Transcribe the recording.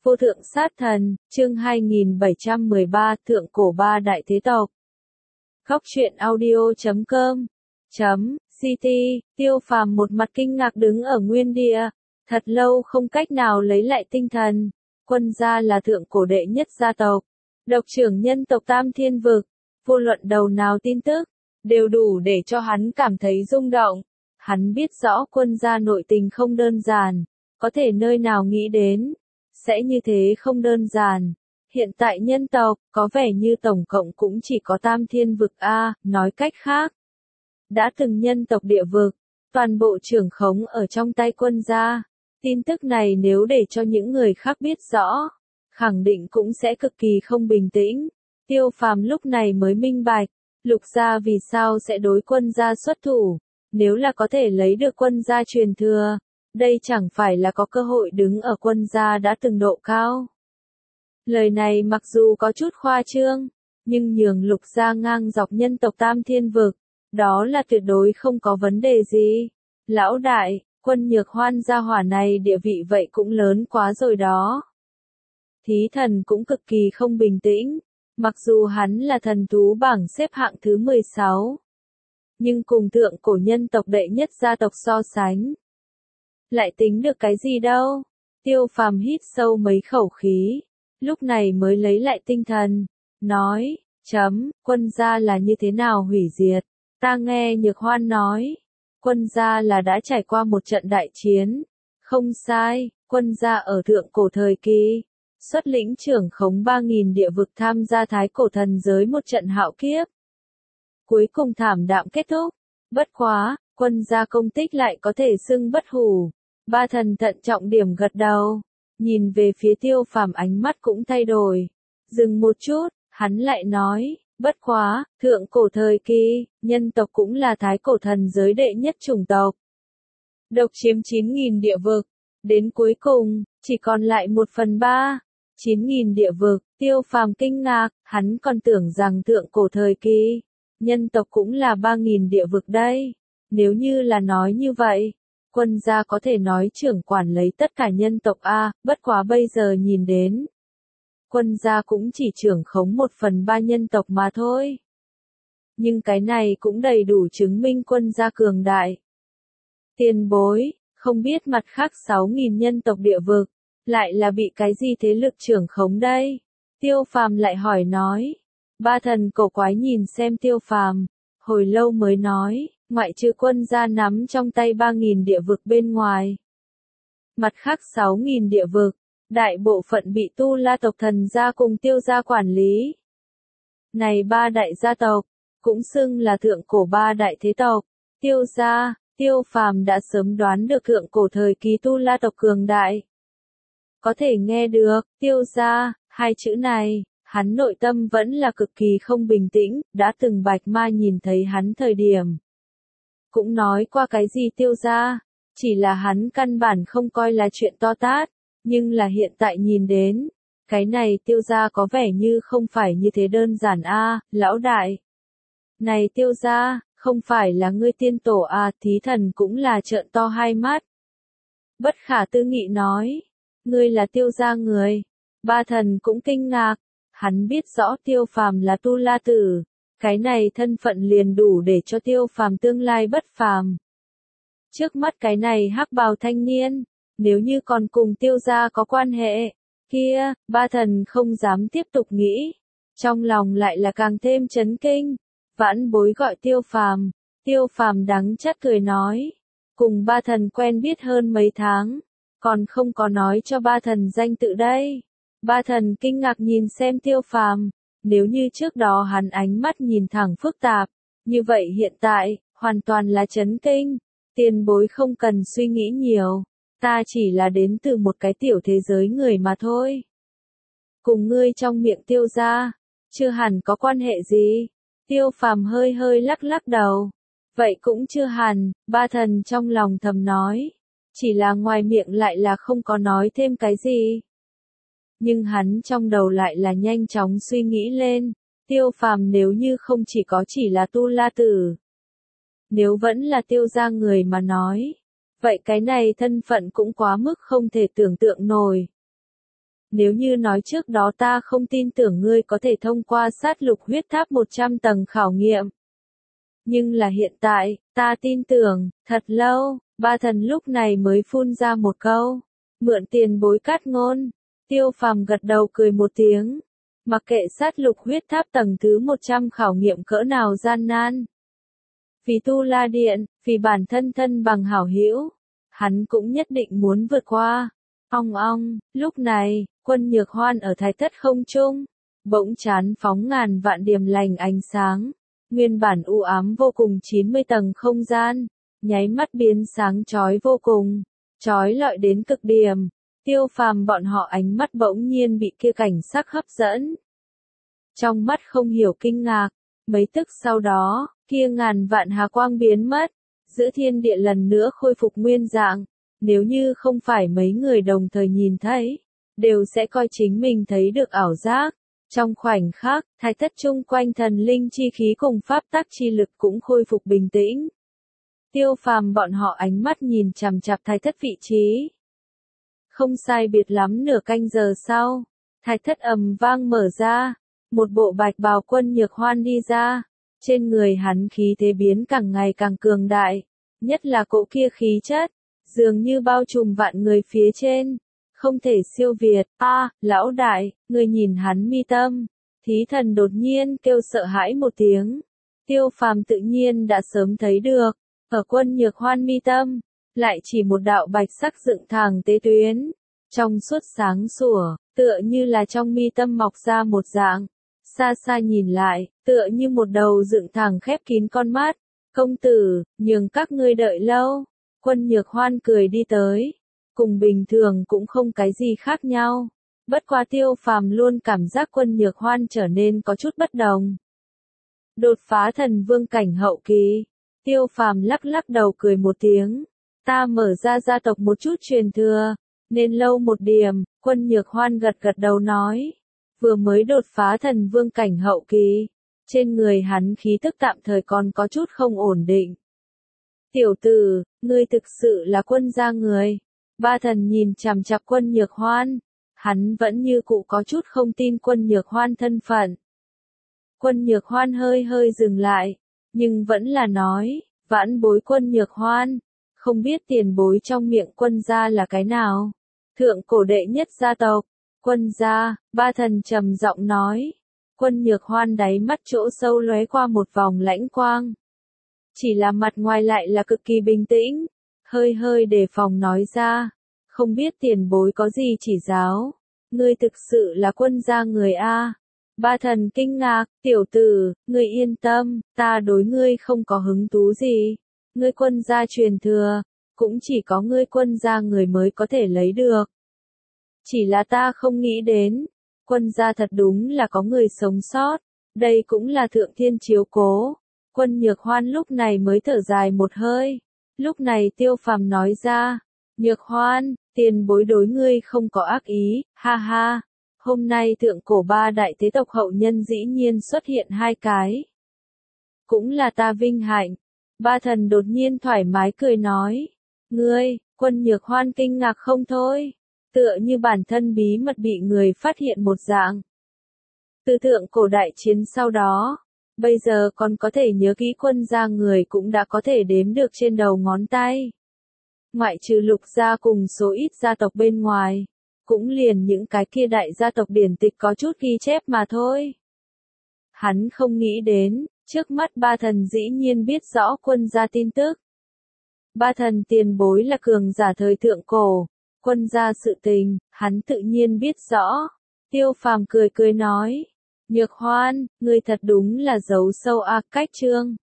Vô thượng sát thần, chương 2713, thượng cổ ba đại thế tộc. Góc truyện audio.com CT, Tiêu Phàm một mặt kinh ngạc đứng ở nguyên địa, thật lâu không cách nào lấy lại tinh thần. Quân gia là thượng cổ đệ nhất gia tộc, độc trưởng nhân tộc Tam Thiên Vực, vô luận đầu nào tin tức, đều đủ để cho hắn cảm thấy rung động. Hắn biết rõ quân gia nội tình không đơn giản, có thể nơi nào nghĩ đến sẽ như thế không đơn giản. Hiện tại nhân tộc, có vẻ như tổng cộng cũng chỉ có Tam Thiên Vực A, nói cách khác. Đã từng nhân tộc địa vực, toàn bộ trưởng khống ở trong tay quân gia. Tin tức này nếu để cho những người khác biết rõ, khẳng định cũng sẽ cực kỳ không bình tĩnh. Tiêu Phàm lúc này mới minh bạch, Lục gia vì sao sẽ đối quân gia xuất thủ. Nếu là có thể lấy được quân gia truyền thừa, đây chẳng phải là có cơ hội đứng ở quân gia đã từng độ cao. Lời này mặc dù có chút khoa trương, nhưng nhường Lục gia ngang dọc nhân tộc Tam Thiên Vực, đó là tuyệt đối không có vấn đề gì. Lão đại, Quân Nhược Hoan gia hỏa này địa vị vậy cũng lớn quá rồi đó. Thí thần cũng cực kỳ không bình tĩnh, mặc dù hắn là thần thú bảng xếp hạng thứ 16. Nhưng cùng thượng cổ nhân tộc đệ nhất gia tộc so sánh, lại tính được cái gì đâu. Tiêu Phàm hít sâu mấy khẩu khí, lúc này mới lấy lại tinh thần, nói, quân gia là như thế nào hủy diệt, ta nghe Nhược Hoan nói, quân gia là đã trải qua một trận đại chiến, không sai, quân gia ở thượng cổ thời kỳ, xuất lĩnh trưởng khống 3.000 địa vực tham gia thái cổ thần giới một trận hạo kiếp. Cuối cùng thảm đạm kết thúc, bất quá, quân gia công tích lại có thể xưng bất hủ. Ba thần thận trọng điểm gật đầu, nhìn về phía Tiêu Phàm ánh mắt cũng thay đổi. Dừng một chút, hắn lại nói, bất quá, thượng cổ thời kỳ, nhân tộc cũng là thái cổ thần giới đệ nhất chủng tộc. Độc chiếm 9.000 địa vực, đến cuối cùng, chỉ còn lại 1/3, 9.000 địa vực. Tiêu Phàm kinh ngạc, hắn còn tưởng rằng thượng cổ thời kỳ, nhân tộc cũng là 3.000 địa vực đây. Nếu như là nói như vậy, quân gia có thể nói trưởng quản lấy tất cả nhân tộc A, bất quá bây giờ nhìn đến. Quân gia cũng chỉ trưởng khống 1/3 nhân tộc mà thôi. Nhưng cái này cũng đầy đủ chứng minh quân gia cường đại. Tiền bối, không biết mặt khác 6.000 nhân tộc địa vực, lại là bị cái gì thế lực trưởng khống đây? Tiêu Phàm lại hỏi nói. Ba thần cổ quái nhìn xem Tiêu Phàm, hồi lâu mới nói, ngoại trừ quân gia nắm trong tay 3.000 địa vực bên ngoài. Mặt khác 6.000 địa vực, đại bộ phận bị Tu La tộc thần gia cùng Tiêu gia quản lý. Này ba đại gia tộc, cũng xưng là thượng cổ ba đại thế tộc. Tiêu gia, Tiêu Phàm đã sớm đoán được thượng cổ thời kỳ Tu La tộc cường đại. Có thể nghe được, Tiêu gia, hai chữ này, hắn nội tâm vẫn là cực kỳ không bình tĩnh, đã từng Bạch Ma nhìn thấy hắn thời điểm. Cũng nói qua cái gì Tiêu gia, chỉ là hắn căn bản không coi là chuyện to tát, nhưng là hiện tại nhìn đến, cái này Tiêu gia có vẻ như không phải như thế đơn giản a, lão đại. Này Tiêu gia, không phải là ngươi tiên tổ à, thí thần cũng là trợn to hai mắt. Bất khả tư nghị nói, ngươi là Tiêu gia người. Ba thần cũng kinh ngạc, hắn biết rõ Tiêu Phàm là Tu La tử, cái này thân phận liền đủ để cho Tiêu Phàm tương lai bất phàm. Trước mắt cái này hắc bào thanh niên, nếu như còn cùng Tiêu gia có quan hệ, kia, ba thần không dám tiếp tục nghĩ, trong lòng lại là càng thêm chấn kinh. Vãn bối gọi Tiêu Phàm, Tiêu Phàm đắng chát cười nói, cùng ba thần quen biết hơn mấy tháng, còn không có nói cho ba thần danh tự đây. Ba thần kinh ngạc nhìn xem Tiêu Phàm, nếu như trước đó hắn ánh mắt nhìn thẳng phức tạp, như vậy hiện tại, hoàn toàn là chấn kinh. Tiền bối không cần suy nghĩ nhiều, ta chỉ là đến từ một cái tiểu thế giới người mà thôi. Cùng ngươi trong miệng Tiêu gia, chưa hẳn có quan hệ gì. Tiêu Phàm hơi hơi lắc lắc đầu. Vậy cũng chưa hẳn, ba thần trong lòng thầm nói. Chỉ là ngoài miệng lại là không có nói thêm cái gì. Nhưng hắn trong đầu lại là nhanh chóng suy nghĩ lên. Tiêu Phàm nếu như không chỉ là Tu La tử, nếu vẫn là Tiêu gia người mà nói, vậy cái này thân phận cũng quá mức không thể tưởng tượng nổi. Nếu như nói trước đó ta không tin tưởng ngươi có thể thông qua sát lục huyết tháp 100 tầng khảo nghiệm. Nhưng là hiện tại, ta tin tưởng, thật lâu, ba thần lúc này mới phun ra một câu. Mượn tiền bối cát ngôn. Tiêu Phàm gật đầu cười một tiếng. Mặc kệ sát lục huyết tháp tầng thứ 100 khảo nghiệm cỡ nào gian nan. Vì Tu La Điện, vì bản thân thân bằng hảo hữu, hắn cũng nhất định muốn vượt qua. Ong ong, lúc này, Quân Nhược Hoan ở Thái Thất không trung, bỗng chán phóng ngàn vạn điểm lành ánh sáng. Nguyên bản u ám vô cùng 90 tầng không gian, nháy mắt biến sáng chói vô cùng, chói lọi đến cực điểm. Tiêu Phàm bọn họ ánh mắt bỗng nhiên bị kia cảnh sắc hấp dẫn. Trong mắt không hiểu kinh ngạc, mấy tức sau đó, kia ngàn vạn hà quang biến mất, giữa thiên địa lần nữa khôi phục nguyên dạng. Nếu như không phải mấy người đồng thời nhìn thấy, đều sẽ coi chính mình thấy được ảo giác. Trong khoảnh khắc, Thái Thất chung quanh thần linh chi khí cùng pháp tắc chi lực cũng khôi phục bình tĩnh. Tiêu Phàm bọn họ ánh mắt nhìn chằm chằm Thái Thất vị trí. Không sai biệt lắm nửa canh giờ sau, Thái Thất ầm vang mở ra, một bộ bạch bào Quân Nhược Hoan đi ra, trên người hắn khí thế biến càng ngày càng cường đại, nhất là cỗ kia khí chất, dường như bao trùm vạn người phía trên, không thể siêu việt. Lão đại, người nhìn hắn mi tâm. Thí thần đột nhiên kêu sợ hãi một tiếng. Tiêu Phàm tự nhiên đã sớm thấy được, ở Quân Nhược Hoan mi tâm, lại chỉ một đạo bạch sắc dựng thẳng tế tuyến, trong suốt sáng sủa, tựa như là trong mi tâm mọc ra một dạng. Xa xa nhìn lại, tựa như một đầu dựng thẳng khép kín con mắt. Công tử, nhường các ngươi đợi lâu. Quân Nhược Hoan cười đi tới. Cùng bình thường cũng không cái gì khác nhau. Bất quá Tiêu Phàm luôn cảm giác Quân Nhược Hoan trở nên có chút bất đồng. Đột phá thần vương cảnh hậu kỳ. Tiêu Phàm lắc lắc đầu cười một tiếng. Ta mở ra gia tộc một chút truyền thừa, nên lâu một điểm. Quân Nhược Hoan gật gật đầu nói. Vừa mới đột phá thần vương cảnh hậu kỳ. Trên người hắn khí tức tạm thời còn có chút không ổn định. Tiểu tử, ngươi thực sự là Quân gia người. Ba thần nhìn chằm chằm Quân Nhược Hoan. Hắn vẫn như cũ có chút không tin Quân Nhược Hoan thân phận. Quân Nhược Hoan hơi hơi dừng lại, nhưng vẫn là nói, vãn bối Quân Nhược Hoan, không biết tiền bối trong miệng Quân gia là cái nào. Thượng cổ đệ nhất gia tộc, Quân gia. Ba thần trầm giọng nói. Quân Nhược Hoan đáy mắt chỗ sâu lóe qua một vòng lãnh quang. Chỉ là mặt ngoài lại là cực kỳ bình tĩnh, hơi hơi đề phòng nói ra, không biết tiền bối có gì chỉ giáo, ngươi thực sự là Quân gia người a. Ba thần kinh ngạc, tiểu tử, ngươi yên tâm, ta đối ngươi không có hứng thú gì, ngươi Quân gia truyền thừa, cũng chỉ có ngươi Quân gia người mới có thể lấy được. Chỉ là ta không nghĩ đến, Quân gia thật đúng là có người sống sót, đây cũng là thượng thiên chiếu cố. Quân Nhược Hoan lúc này mới thở dài một hơi. Lúc này Tiêu Phàm nói ra, Nhược Hoan, tiền bối đối ngươi không có ác ý, ha ha. Hôm nay thượng cổ ba đại thế tộc hậu nhân dĩ nhiên xuất hiện hai cái. Cũng là ta vinh hạnh. Ba thần đột nhiên thoải mái cười nói. Ngươi, Quân Nhược Hoan kinh ngạc không thôi. Tựa như bản thân bí mật bị người phát hiện một dạng. Từ thượng cổ đại chiến sau đó, bây giờ còn có thể nhớ kỹ Quân gia người cũng đã có thể đếm được trên đầu ngón tay. Ngoại trừ Lục gia cùng số ít gia tộc bên ngoài, cũng liền những cái kia đại gia tộc điển tịch có chút ghi chép mà thôi. Hắn không nghĩ đến, trước mắt ba thần dĩ nhiên biết rõ Quân gia tin tức. Ba thần tiền bối là cường giả thời thượng cổ, Quân gia sự tình, hắn tự nhiên biết rõ. Tiêu Phàm cười cười nói, Nhược Hoan, ngươi thật đúng là giấu sâu cách trương.